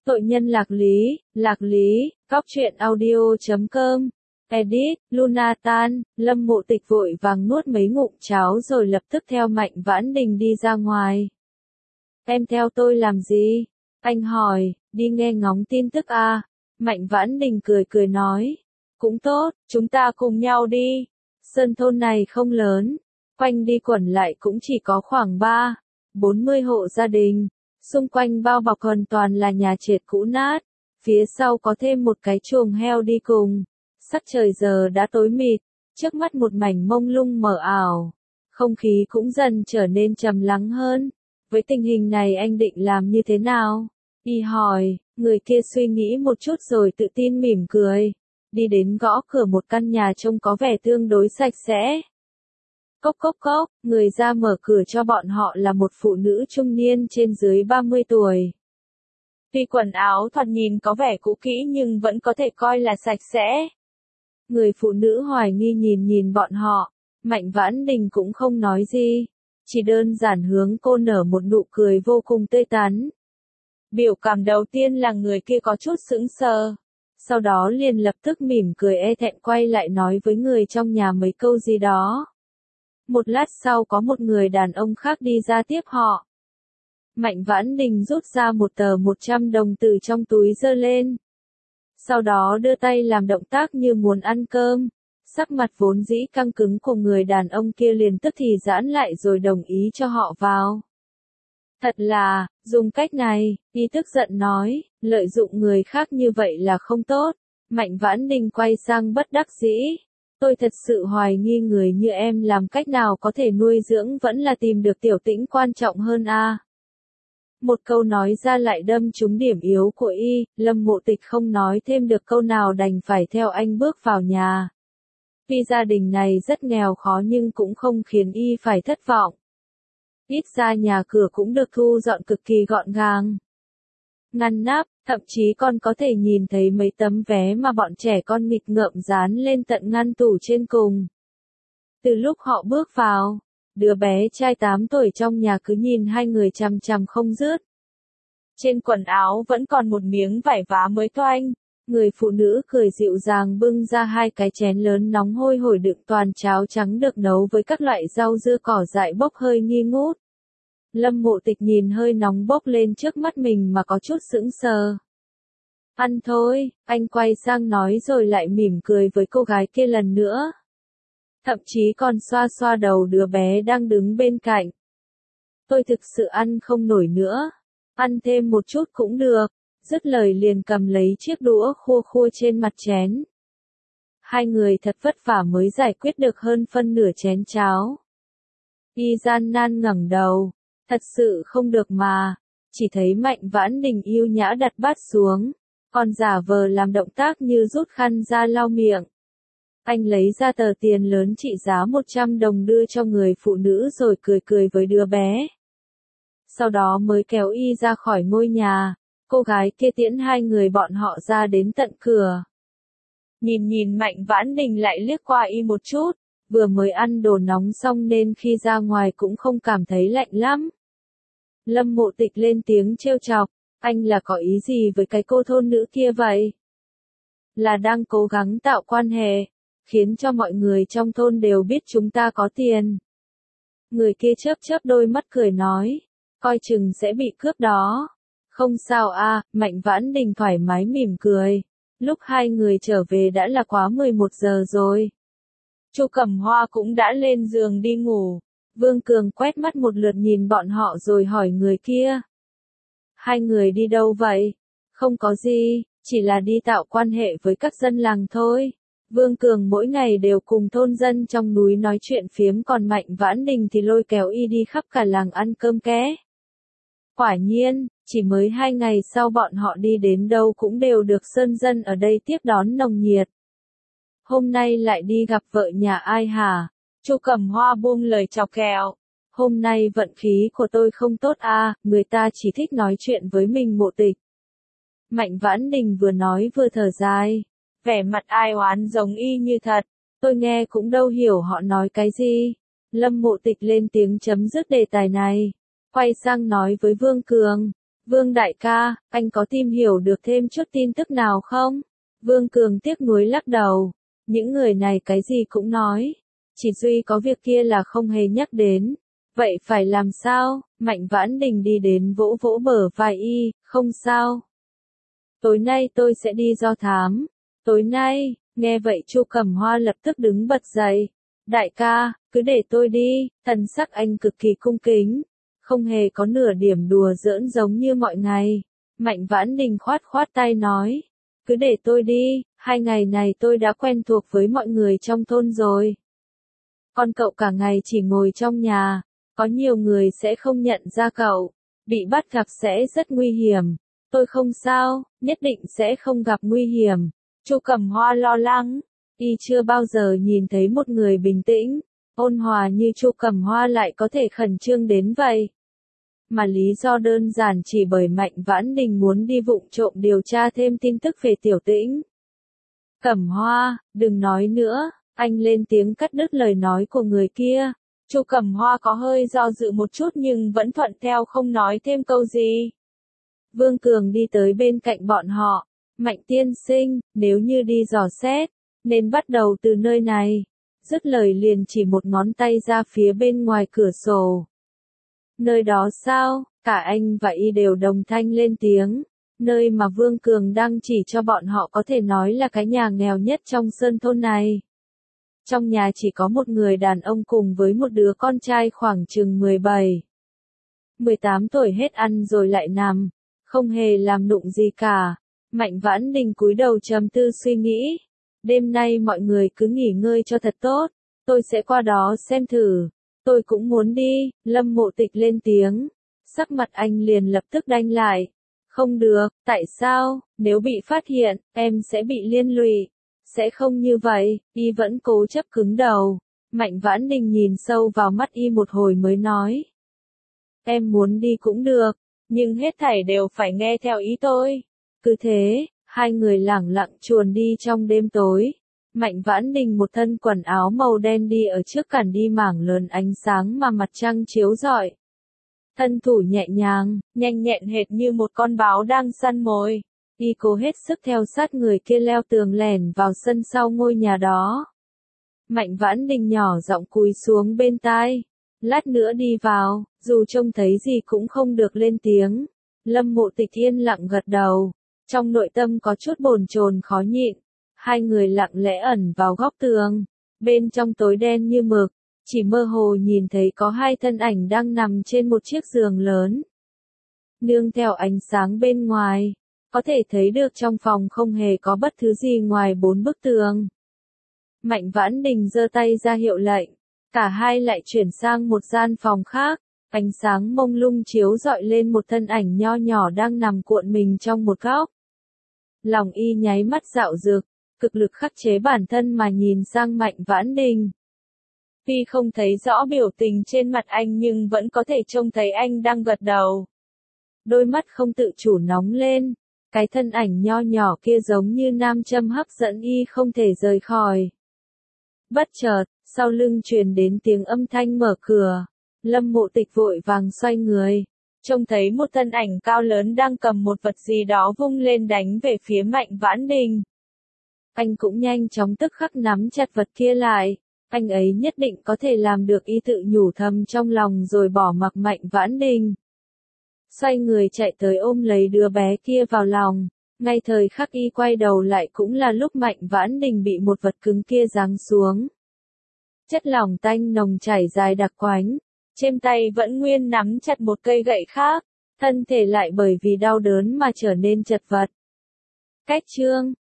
Tội nhân Lạc Lý, Cóc truyện audio.com. Edit, Lunatan. Lâm Mộ Tịch vội vàng nuốt mấy ngụm cháo rồi lập tức theo Mạnh Vãn Đình đi ra ngoài. Em theo tôi làm gì? Anh hỏi, đi nghe ngóng tin tức à? Mạnh Vãn Đình cười nói. Cũng tốt, chúng ta cùng nhau đi. Sơn thôn này không lớn, quanh đi quẩn lại cũng chỉ có khoảng 40 hộ gia đình. Xung quanh bao bọc hoàn toàn là nhà trệt cũ nát, phía sau có thêm một cái chuồng heo đi cùng. Sắc trời giờ đã tối mịt, trước mắt một mảnh mông lung mờ ảo, không khí cũng dần trở nên trầm lắng hơn. Với tình hình này anh định làm như thế nào? Y hỏi, người kia suy nghĩ một chút rồi tự tin mỉm cười, đi đến gõ cửa một căn nhà trông có vẻ tương đối sạch sẽ. Cốc cốc cốc, người ra mở cửa cho bọn họ là một phụ nữ trung niên trên dưới 30 tuổi. Tuy quần áo thoạt nhìn có vẻ cũ kỹ nhưng vẫn có thể coi là sạch sẽ. Người phụ nữ hoài nghi nhìn bọn họ, Mạnh Vãn Đình cũng không nói gì, chỉ đơn giản hướng cô nở một nụ cười vô cùng tươi tắn. Biểu cảm đầu tiên là người kia có chút sững sờ, sau đó liền lập tức mỉm cười e thẹn quay lại nói với người trong nhà mấy câu gì đó. Một lát sau có một người đàn ông khác đi ra tiếp họ. Mạnh Vãn Đình rút ra một tờ 100 đồng từ trong túi giơ lên. Sau đó đưa tay làm động tác như muốn ăn cơm. Sắc mặt vốn dĩ căng cứng của người đàn ông kia liền tức thì giãn lại rồi đồng ý cho họ vào. Thật là, dùng cách này, y tức giận nói, lợi dụng người khác như vậy là không tốt. Mạnh Vãn Đình quay sang bất đắc dĩ. Tôi thật sự hoài nghi người như em làm cách nào có thể nuôi dưỡng vẫn là tìm được tiểu tĩnh quan trọng hơn a. Một câu nói ra lại đâm trúng điểm yếu của y, Lâm Mộ Tịch không nói thêm được câu nào đành phải theo anh bước vào nhà. Tuy gia đình này rất nghèo khó nhưng cũng không khiến y phải thất vọng. Ít ra nhà cửa cũng được thu dọn cực kỳ gọn gàng. Ngăn nắp, thậm chí còn có thể nhìn thấy mấy tấm vé mà bọn trẻ con nghịch ngợm dán lên tận ngăn tủ trên cùng. Từ lúc họ bước vào, đứa bé trai 8 tuổi trong nhà cứ nhìn hai người chằm chằm không dứt. Trên quần áo vẫn còn một miếng vải vá mới toanh. Người phụ nữ cười dịu dàng bưng ra hai cái chén lớn nóng hôi hổi đựng toàn cháo trắng được nấu với các loại rau dưa cỏ dại bốc hơi nghi ngút. Lâm Mộ Tịch nhìn hơi nóng bốc lên trước mắt mình mà có chút sững sờ. Ăn thôi, anh quay sang nói rồi lại mỉm cười với cô gái kia lần nữa. Thậm chí còn xoa xoa đầu đứa bé đang đứng bên cạnh. Tôi thực sự ăn không nổi nữa. Ăn thêm một chút cũng được. Dứt lời liền cầm lấy chiếc đũa khua trên mặt chén. Hai người thật vất vả mới giải quyết được hơn phân nửa chén cháo. Y gian nan ngẩng đầu. Thật sự không được mà. Chỉ thấy Mạnh Vãn Đình yêu nhã đặt bát xuống. Còn giả vờ làm động tác như rút khăn ra lau miệng. Anh lấy ra tờ tiền lớn trị giá 100 đồng đưa cho người phụ nữ rồi cười với đứa bé. Sau đó mới kéo y ra khỏi ngôi nhà. Cô gái kia tiễn hai người bọn họ ra đến tận cửa. Nhìn Mạnh Vãn Đình lại liếc qua y một chút. Vừa mới ăn đồ nóng xong nên khi ra ngoài cũng không cảm thấy lạnh lắm. Lâm Mộ Tịch lên tiếng trêu chọc. Anh là có ý gì với cái cô thôn nữ kia vậy? Là đang cố gắng tạo quan hệ, khiến cho mọi người trong thôn đều biết chúng ta có tiền. Người kia chớp đôi mắt cười nói. Coi chừng sẽ bị cướp đó. Không sao a, Mạnh Vãn Đình thoải mái mỉm cười. Lúc hai người trở về đã là quá 11 giờ rồi. Chu Cẩm Hoa cũng đã lên giường đi ngủ. Vương Cường quét mắt một lượt nhìn bọn họ rồi hỏi người kia. Hai người đi đâu vậy? Không có gì, chỉ là đi tạo quan hệ với các dân làng thôi. Vương Cường mỗi ngày đều cùng thôn dân trong núi nói chuyện phiếm còn Mạnh Vãn Đình thì lôi kéo y đi khắp cả làng ăn cơm ké. Quả nhiên, chỉ mới 2 ngày sau bọn họ đi đến đâu cũng đều được sơn dân ở đây tiếp đón nồng nhiệt. Hôm nay lại đi gặp vợ nhà ai hả? Chu Cẩm Hoa buông lời chọc ghẹo. Hôm nay vận khí của tôi không tốt a, người ta chỉ thích nói chuyện với mình Mộ Tịch. Mạnh Vãn Đình vừa nói vừa thở dài. Vẻ mặt ai oán giống y như thật. Tôi nghe cũng đâu hiểu họ nói cái gì. Lâm Mộ Tịch lên tiếng chấm dứt đề tài này. Quay sang nói với Vương Cường. Vương đại ca, anh có tìm hiểu được thêm chút tin tức nào không? Vương Cường tiếc nuối lắc đầu. Những người này cái gì cũng nói. Chỉ duy có việc kia là không hề nhắc đến. Vậy phải làm sao? Mạnh Vãn Đình đi đến vỗ vỗ bờ vai y, không sao. Tối nay tôi sẽ đi do thám. Tối nay, nghe vậy Chu Cẩm Hoa lập tức đứng bật dậy. Đại ca, cứ để tôi đi, thần sắc anh cực kỳ cung kính. Không hề có nửa điểm đùa giỡn giống như mọi ngày. Mạnh Vãn Đình khoát khoát tay nói. Cứ để tôi đi, 2 ngày này tôi đã quen thuộc với mọi người trong thôn rồi. Còn cậu cả ngày chỉ ngồi trong nhà, có nhiều người sẽ không nhận ra cậu, bị bắt gặp sẽ rất nguy hiểm. Tôi không sao, nhất định sẽ không gặp nguy hiểm. Chu Cẩm Hoa lo lắng, y chưa bao giờ nhìn thấy một người bình tĩnh, ôn hòa như Chu Cẩm Hoa lại có thể khẩn trương đến vậy. Mà lý do đơn giản chỉ bởi Mạnh Vãn Đình muốn đi vụng trộm điều tra thêm tin tức về Tiểu Tĩnh. Cẩm Hoa, đừng nói nữa, anh lên tiếng cắt đứt lời nói của người kia. Chu Cẩm Hoa có hơi do dự một chút nhưng vẫn thuận theo không nói thêm câu gì. Vương Cường đi tới bên cạnh bọn họ. Mạnh tiên sinh, nếu như đi dò xét, nên bắt đầu từ nơi này. Dứt lời liền chỉ một ngón tay ra phía bên ngoài cửa sổ. Nơi đó sao? Cả anh và y đều đồng thanh lên tiếng. Nơi mà Vương Cường đang chỉ cho bọn họ có thể nói là cái nhà nghèo nhất trong sơn thôn này. Trong nhà chỉ có một người đàn ông cùng với một đứa con trai khoảng chừng 17, 18 tuổi hết ăn rồi lại nằm, không hề làm nụng gì cả. Mạnh Vãn Đình cúi đầu trầm tư suy nghĩ. Đêm nay mọi người cứ nghỉ ngơi cho thật tốt, tôi sẽ qua đó xem thử. Tôi cũng muốn đi, Lâm Mộ Tịch lên tiếng. Sắc mặt anh liền lập tức đanh lại. Không được, tại sao, nếu bị phát hiện, em sẽ bị liên lụy. Sẽ không như vậy, y vẫn cố chấp cứng đầu. Mạnh Vãn Đình nhìn sâu vào mắt y một hồi mới nói. Em muốn đi cũng được, nhưng hết thảy đều phải nghe theo ý tôi. Cứ thế, hai người lẳng lặng chuồn đi trong đêm tối. Mạnh Vãn Đình một thân quần áo màu đen đi ở trước cản đi mảng lớn ánh sáng mà mặt trăng chiếu rọi. Thân thủ nhẹ nhàng, nhanh nhẹn hệt như một con báo đang săn mồi. Y cố hết sức theo sát người kia leo tường lẻn vào sân sau ngôi nhà đó. Mạnh Vãn Đình nhỏ giọng cúi xuống bên tai. Lát nữa đi vào, dù trông thấy gì cũng không được lên tiếng. Lâm Mộ Tịch yên lặng gật đầu. Trong nội tâm có chút bồn chồn khó nhịn. Hai người lặng lẽ ẩn vào góc tường. Bên trong tối đen như mực, chỉ mơ hồ nhìn thấy có hai thân ảnh đang nằm trên một chiếc giường lớn. Nương theo ánh sáng bên ngoài, có thể thấy được trong phòng không hề có bất thứ gì ngoài 4 bức tường. Mạnh Vãn Đình giơ tay ra hiệu lệnh, cả hai lại chuyển sang một gian phòng khác, ánh sáng mông lung chiếu rọi lên một thân ảnh nho nhỏ đang nằm cuộn mình trong một góc. Lòng y nháy mắt dạo dực, cực lực khắc chế bản thân mà nhìn sang Mạnh Vãn Đình. Tuy không thấy rõ biểu tình trên mặt anh nhưng vẫn có thể trông thấy anh đang gật đầu. Đôi mắt không tự chủ nóng lên, cái thân ảnh nho nhỏ kia giống như nam châm hấp dẫn y không thể rời khỏi. Bất chợt, sau lưng truyền đến tiếng âm thanh mở cửa. Lâm Mộ Tịch vội vàng xoay người, trông thấy một thân ảnh cao lớn đang cầm một vật gì đó vung lên đánh về phía Mạnh Vãn Đình. Anh cũng nhanh chóng tức khắc nắm chặt vật kia lại. Anh ấy nhất định có thể làm được, y tự nhủ thầm trong lòng rồi bỏ mặc Mạnh Vãn Đình. Xoay người chạy tới ôm lấy đứa bé kia vào lòng. Ngay thời khắc y quay đầu lại cũng là lúc Mạnh Vãn Đình bị một vật cứng kia giáng xuống. Chất lỏng tanh nồng chảy dài đặc quánh. Trên tay vẫn nguyên nắm chặt một cây gậy khác. Thân thể lại bởi vì đau đớn mà trở nên chật vật. Cách chương